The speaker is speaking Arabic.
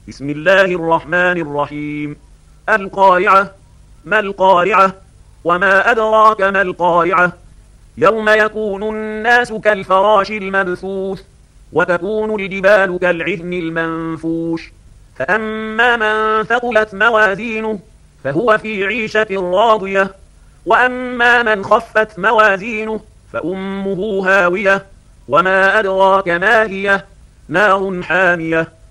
بسم الله الرحمن الرحيم. القارعة. ما القارعة؟ وما أدراك ما القارعة؟ يوم يكون الناس كالفراش المبثوث وتكون الجبال كالعهن المنفوش فأما من ثقلت موازينه فهو في عيشة راضية وأما من خفت موازينه فأمه هاوية وما أدراك ما هي نار حامية